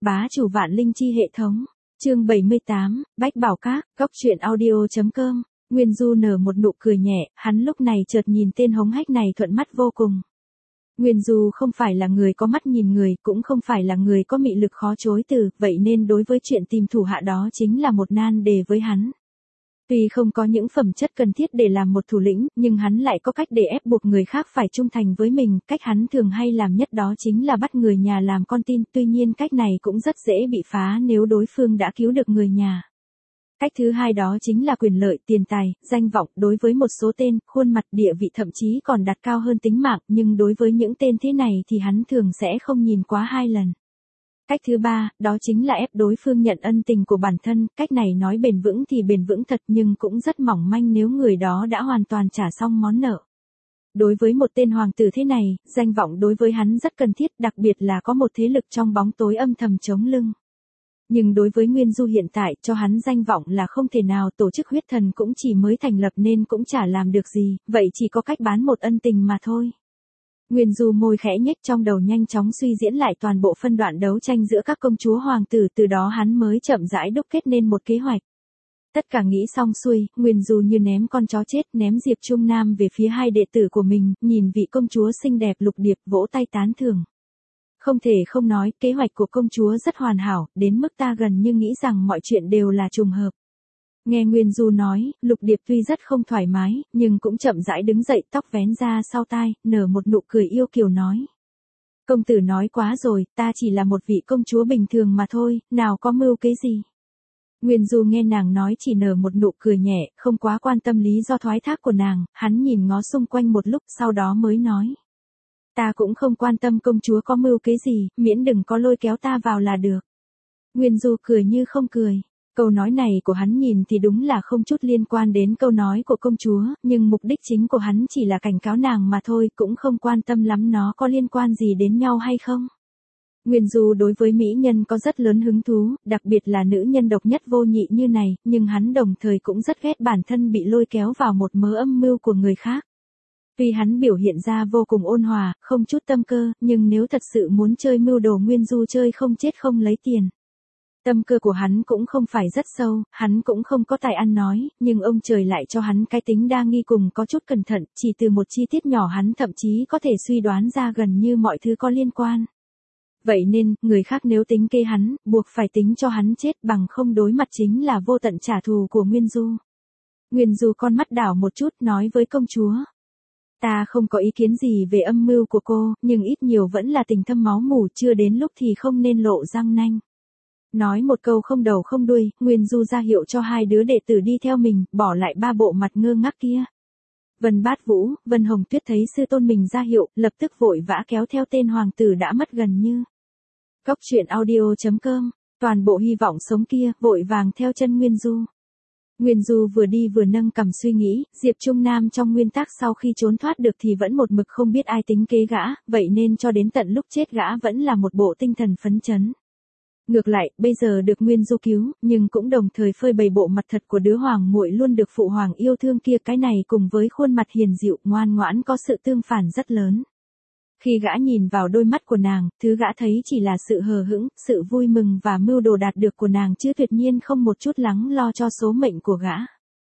Bá chủ vạn linh chi hệ thống. Chương 78, Bách Bảo Các, góc truyện audio.com. Nguyên Du nở một nụ cười nhẹ, hắn lúc này chợt nhìn tên hống hách này thuận mắt vô cùng. Nguyên Du không phải là người có mắt nhìn người, cũng không phải là người có mị lực khó chối từ, vậy nên đối với chuyện tìm thủ hạ đó chính là một nan đề với hắn. Tuy không có những phẩm chất cần thiết để làm một thủ lĩnh, nhưng hắn lại có cách để ép buộc người khác phải trung thành với mình, cách hắn thường hay làm nhất đó chính là bắt người nhà làm con tin, tuy nhiên cách này cũng rất dễ bị phá nếu đối phương đã cứu được người nhà. Cách thứ hai đó chính là quyền lợi, tiền tài, danh vọng, đối với một số tên, khuôn mặt, địa vị thậm chí còn đặt cao hơn tính mạng, nhưng đối với những tên thế này thì hắn thường sẽ không nhìn quá hai lần. Cách thứ ba, đó chính là ép đối phương nhận ân tình của bản thân, cách này nói bền vững thì bền vững thật nhưng cũng rất mỏng manh nếu người đó đã hoàn toàn trả xong món nợ. Đối với một tên hoàng tử thế này, danh vọng đối với hắn rất cần thiết, đặc biệt là có một thế lực trong bóng tối âm thầm chống lưng. Nhưng đối với Nguyên Du hiện tại, cho hắn danh vọng là không thể nào, tổ chức huyết thần cũng chỉ mới thành lập nên cũng chả làm được gì, vậy chỉ có cách bán một ân tình mà thôi. Nguyên Du môi khẽ nhếch, trong đầu nhanh chóng suy diễn lại toàn bộ phân đoạn đấu tranh giữa các công chúa hoàng tử, từ đó hắn mới chậm rãi đúc kết nên một kế hoạch. Tất cả nghĩ xong xuôi, Nguyên Du như ném con chó chết, ném Diệp Trung Nam về phía hai đệ tử của mình, nhìn vị công chúa xinh đẹp Lục Điệp vỗ tay tán thưởng. Không thể không nói, kế hoạch của công chúa rất hoàn hảo, đến mức ta gần như nghĩ rằng mọi chuyện đều là trùng hợp. Nghe Nguyên Du nói, Lục Điệp tuy rất không thoải mái, nhưng cũng chậm rãi đứng dậy, tóc vén ra sau tai, nở một nụ cười yêu kiều nói. Công tử nói quá rồi, ta chỉ là một vị công chúa bình thường mà thôi, nào có mưu kế gì. Nguyên Du nghe nàng nói chỉ nở một nụ cười nhẹ, không quá quan tâm lý do thoái thác của nàng, hắn nhìn ngó xung quanh một lúc sau đó mới nói. Ta cũng không quan tâm công chúa có mưu kế gì, miễn đừng có lôi kéo ta vào là được. Nguyên Du cười như không cười. Câu nói này của hắn nhìn thì đúng là không chút liên quan đến câu nói của công chúa, nhưng mục đích chính của hắn chỉ là cảnh cáo nàng mà thôi, cũng không quan tâm lắm nó có liên quan gì đến nhau hay không. Nguyên Du đối với mỹ nhân có rất lớn hứng thú, đặc biệt là nữ nhân độc nhất vô nhị như này, nhưng hắn đồng thời cũng rất ghét bản thân bị lôi kéo vào một mớ âm mưu của người khác. Tuy hắn biểu hiện ra vô cùng ôn hòa, không chút tâm cơ, nhưng nếu thật sự muốn chơi mưu đồ Nguyên Du chơi không chết không lấy tiền. Tâm cơ của hắn cũng không phải rất sâu, hắn cũng không có tài ăn nói, nhưng ông trời lại cho hắn cái tính đa nghi cùng có chút cẩn thận, chỉ từ một chi tiết nhỏ hắn thậm chí có thể suy đoán ra gần như mọi thứ có liên quan. Vậy nên, người khác nếu tính kế hắn, buộc phải tính cho hắn chết, bằng không đối mặt chính là vô tận trả thù của Nguyên Du. Nguyên Du con mắt đảo một chút nói với công chúa. Ta không có ý kiến gì về âm mưu của cô, nhưng ít nhiều vẫn là tình thâm máu mủ, chưa đến lúc thì không nên lộ răng nanh. Nói một câu không đầu không đuôi, Nguyên Du ra hiệu cho hai đứa đệ tử đi theo mình, bỏ lại ba bộ mặt ngơ ngác kia. Vân Bát Vũ, Vân Hồng Tuyết thấy sư tôn mình ra hiệu, lập tức vội vã kéo theo tên hoàng tử đã mất gần như. Góc truyện audio.com, toàn bộ hy vọng sống kia, vội vàng theo chân Nguyên Du. Nguyên Du vừa đi vừa nâng cằm suy nghĩ, Diệp Trung Nam trong nguyên tắc sau khi trốn thoát được thì vẫn một mực không biết ai tính kế gã, vậy nên cho đến tận lúc chết gã vẫn là một bộ tinh thần phấn chấn. Ngược lại, bây giờ được Nguyên Du cứu, nhưng cũng đồng thời phơi bày bộ mặt thật của đứa hoàng muội luôn được phụ hoàng yêu thương kia, cái này cùng với khuôn mặt hiền dịu, ngoan ngoãn có sự tương phản rất lớn. Khi gã nhìn vào đôi mắt của nàng, thứ gã thấy chỉ là sự hờ hững, sự vui mừng và mưu đồ đạt được của nàng chứ tuyệt nhiên không một chút lắng lo cho số mệnh của gã.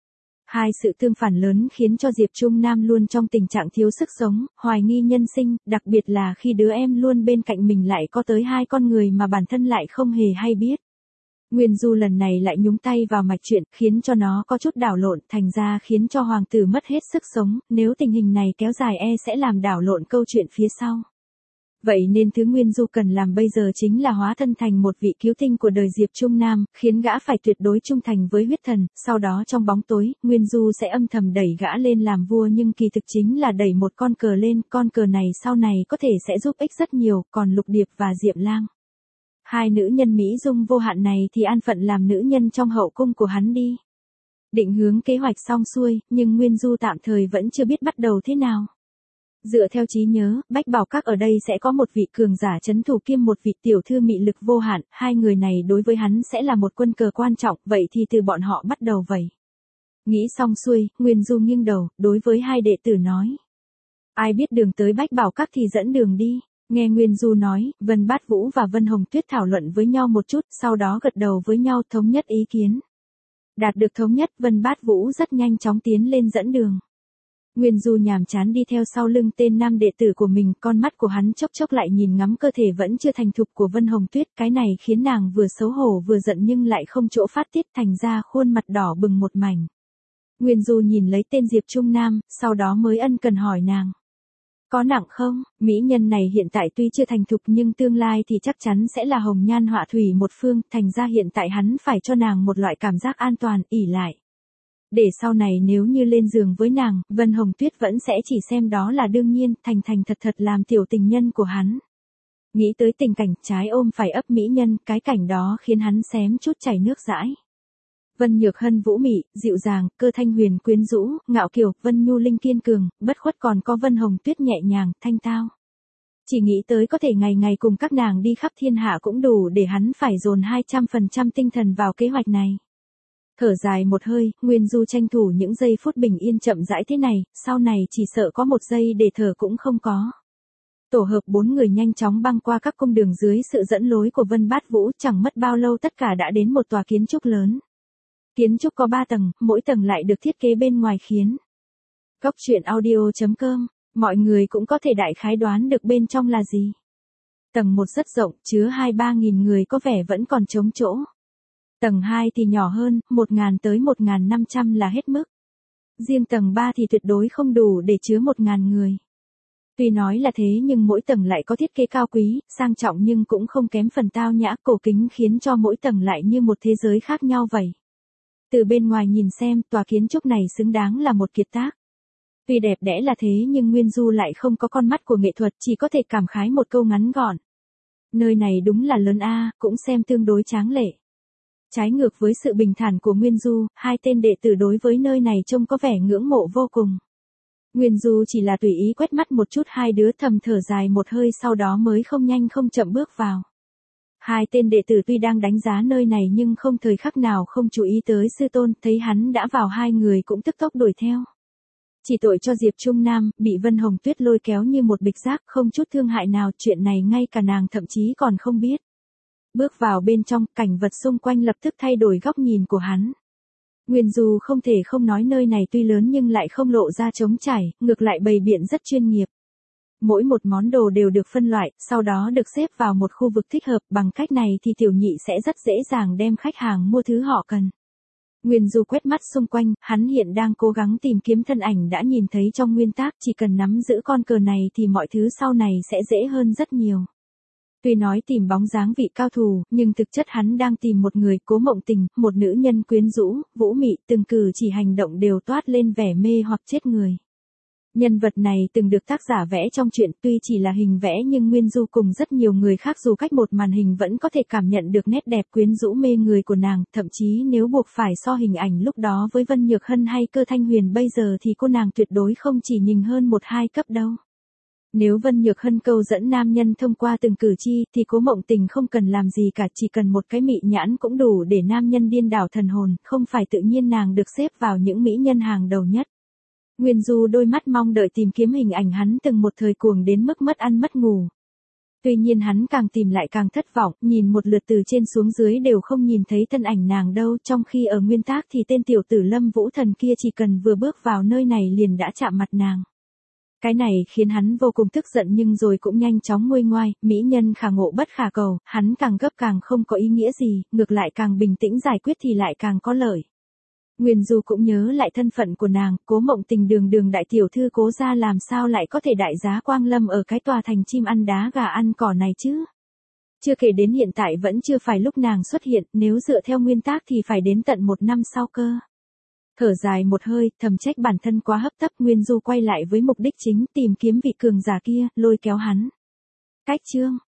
Hai sự tương phản lớn khiến cho Diệp Trung Nam luôn trong tình trạng thiếu sức sống, hoài nghi nhân sinh, đặc biệt là khi đứa em luôn bên cạnh mình lại có tới hai con người mà bản thân lại không hề hay biết. Nguyên Du lần này lại nhúng tay vào mạch chuyện, khiến cho nó có chút đảo lộn, thành ra khiến cho hoàng tử mất hết sức sống, nếu tình hình này kéo dài sẽ làm đảo lộn câu chuyện phía sau. Vậy nên thứ Nguyên Du cần làm bây giờ chính là hóa thân thành một vị cứu tinh của đời Diệp Trung Nam, khiến gã phải tuyệt đối trung thành với huyết thần, sau đó trong bóng tối, Nguyên Du sẽ âm thầm đẩy gã lên làm vua nhưng kỳ thực chính là đẩy một con cờ lên, con cờ này sau này có thể sẽ giúp ích rất nhiều, còn Lục Điệp và Diệp Lang. Hai nữ nhân Mỹ Dung vô hạn này thì an phận làm nữ nhân trong hậu cung của hắn đi. Định hướng kế hoạch xong xuôi, nhưng Nguyên Du tạm thời vẫn chưa biết bắt đầu thế nào. Dựa theo trí nhớ, Bách Bảo Các ở đây sẽ có một vị cường giả trấn thủ kiêm một vị tiểu thư mị lực vô hạn, hai người này đối với hắn sẽ là một quân cờ quan trọng, vậy thì từ bọn họ bắt đầu vậy. Nghĩ xong xuôi, Nguyên Du nghiêng đầu, đối với hai đệ tử nói. Ai biết đường tới Bách Bảo Các thì dẫn đường đi. Nghe Nguyên Du nói, Vân Bát Vũ và Vân Hồng Tuyết thảo luận với nhau một chút, sau đó gật đầu với nhau thống nhất ý kiến. Đạt được thống nhất, Vân Bát Vũ rất nhanh chóng tiến lên dẫn đường. Nguyên Du nhàm chán đi theo sau lưng tên nam đệ tử của mình, con mắt của hắn chốc chốc lại nhìn ngắm cơ thể vẫn chưa thành thục của Vân Hồng Tuyết, cái này khiến nàng vừa xấu hổ vừa giận nhưng lại không chỗ phát tiết, thành ra khuôn mặt đỏ bừng một mảnh. Nguyên Du nhìn lấy tên Diệp Trung Nam, sau đó mới ân cần hỏi nàng. Có nặng không? Mỹ nhân này hiện tại tuy chưa thành thục nhưng tương lai thì chắc chắn sẽ là hồng nhan họa thủy một phương, thành ra hiện tại hắn phải cho nàng một loại cảm giác an toàn, ỷ lại. Để sau này nếu như lên giường với nàng, Vân Hồng Tuyết vẫn sẽ chỉ xem đó là đương nhiên, thành thành thật thật làm tiểu tình nhân của hắn. Nghĩ tới tình cảnh trái ôm phải ấp mỹ nhân, cái cảnh đó khiến hắn xém chút chảy nước dãi. Vân Nhược Hân vũ mị, dịu dàng, Cơ Thanh Huyền quyến rũ, ngạo kiều, Vân Nhu Linh kiên cường, bất khuất, còn có Vân Hồng Tuyết nhẹ nhàng, thanh tao. Chỉ nghĩ tới có thể ngày ngày cùng các nàng đi khắp thiên hạ cũng đủ để hắn phải dồn 200% tinh thần vào kế hoạch này. Thở dài một hơi, Nguyên Du tranh thủ những giây phút bình yên chậm rãi thế này, sau này chỉ sợ có một giây để thở cũng không có. Tổ hợp 4 người nhanh chóng băng qua các cung đường dưới sự dẫn lối của Vân Bát Vũ, chẳng mất bao lâu tất cả đã đến một tòa kiến trúc lớn. Kiến trúc có 3 tầng, mỗi tầng lại được thiết kế bên ngoài khiến. Góc truyện audio.com, mọi người cũng có thể đại khái đoán được bên trong là gì. Tầng 1 rất rộng, chứa 2-3 nghìn người, có vẻ vẫn còn trống chỗ. Tầng 2 thì nhỏ hơn, 1.000 tới 1.500 là hết mức. Riêng tầng 3 thì tuyệt đối không đủ để chứa 1.000 người. Tuy nói là thế nhưng mỗi tầng lại có thiết kế cao quý, sang trọng nhưng cũng không kém phần tao nhã, cổ kính, khiến cho mỗi tầng lại như một thế giới khác nhau vậy. Từ bên ngoài nhìn xem, tòa kiến trúc này xứng đáng là một kiệt tác. Tuy đẹp đẽ là thế nhưng Nguyên Du lại không có con mắt của nghệ thuật, chỉ có thể cảm khái một câu ngắn gọn. Nơi này đúng là lớn a, cũng xem tương đối tráng lệ. Trái ngược với sự bình thản của Nguyên Du, hai tên đệ tử đối với nơi này trông có vẻ ngưỡng mộ vô cùng. Nguyên Du chỉ là tùy ý quét mắt một chút, hai đứa thầm thở dài một hơi, sau đó mới không nhanh không chậm bước vào. Hai tên đệ tử tuy đang đánh giá nơi này nhưng không thời khắc nào không chú ý tới sư tôn, thấy hắn đã vào hai người cũng tức tốc đuổi theo. Chỉ tội cho Diệp Trung Nam, bị Vân Hồng Tuyết lôi kéo như một bịch rác, không chút thương hại nào, chuyện này ngay cả nàng thậm chí còn không biết. Bước vào bên trong, cảnh vật xung quanh lập tức thay đổi góc nhìn của hắn. Nguyên Du không thể không nói nơi này tuy lớn nhưng lại không lộ ra trống trải, ngược lại bày biện rất chuyên nghiệp. Mỗi một món đồ đều được phân loại, sau đó được xếp vào một khu vực thích hợp, bằng cách này thì tiểu nhị sẽ rất dễ dàng đem khách hàng mua thứ họ cần. Nguyên Du quét mắt xung quanh, hắn hiện đang cố gắng tìm kiếm thân ảnh đã nhìn thấy trong nguyên tác, chỉ cần nắm giữ con cờ này thì mọi thứ sau này sẽ dễ hơn rất nhiều. Tuy nói tìm bóng dáng vị cao thủ, nhưng thực chất hắn đang tìm một người, Cố Mộng Tình, một nữ nhân quyến rũ, vũ mị, từng cử chỉ hành động đều toát lên vẻ mê hoặc chết người. Nhân vật này từng được tác giả vẽ trong truyện, tuy chỉ là hình vẽ nhưng Nguyên Du cùng rất nhiều người khác dù cách một màn hình vẫn có thể cảm nhận được nét đẹp quyến rũ mê người của nàng, thậm chí nếu buộc phải so hình ảnh lúc đó với Vân Nhược Hân hay Cơ Thanh Huyền bây giờ thì cô nàng tuyệt đối không chỉ nhìn hơn 1-2 cấp đâu. Nếu Vân Nhược Hân câu dẫn nam nhân thông qua từng cử chi thì Cố Mộng Tình không cần làm gì cả, chỉ cần một cái mị nhãn cũng đủ để nam nhân điên đảo thần hồn, không phải tự nhiên nàng được xếp vào những mỹ nhân hàng đầu nhất. Nguyên Du đôi mắt mong đợi tìm kiếm hình ảnh hắn từng một thời cuồng đến mức mất ăn mất ngủ. Tuy nhiên hắn càng tìm lại càng thất vọng, nhìn một lượt từ trên xuống dưới đều không nhìn thấy thân ảnh nàng đâu, trong khi ở nguyên tác thì tên tiểu tử Lâm Vũ Thần kia chỉ cần vừa bước vào nơi này liền đã chạm mặt nàng. Cái này khiến hắn vô cùng tức giận nhưng rồi cũng nhanh chóng nguôi ngoai, mỹ nhân khả ngộ bất khả cầu, hắn càng gấp càng không có ý nghĩa gì, ngược lại càng bình tĩnh giải quyết thì lại càng có lợi. Nguyên Du cũng nhớ lại thân phận của nàng, Cố Mộng Tình đường đường đại tiểu thư Cố gia làm sao lại có thể đại giá quang lâm ở cái tòa thành chim ăn đá gà ăn cỏ này chứ. Chưa kể đến hiện tại vẫn chưa phải lúc nàng xuất hiện, nếu dựa theo nguyên tác thì phải đến tận 1 năm sau cơ. Thở dài một hơi, thầm trách bản thân quá hấp tấp, Nguyên Du quay lại với mục đích chính, tìm kiếm vị cường giả kia, lôi kéo hắn. Cách chương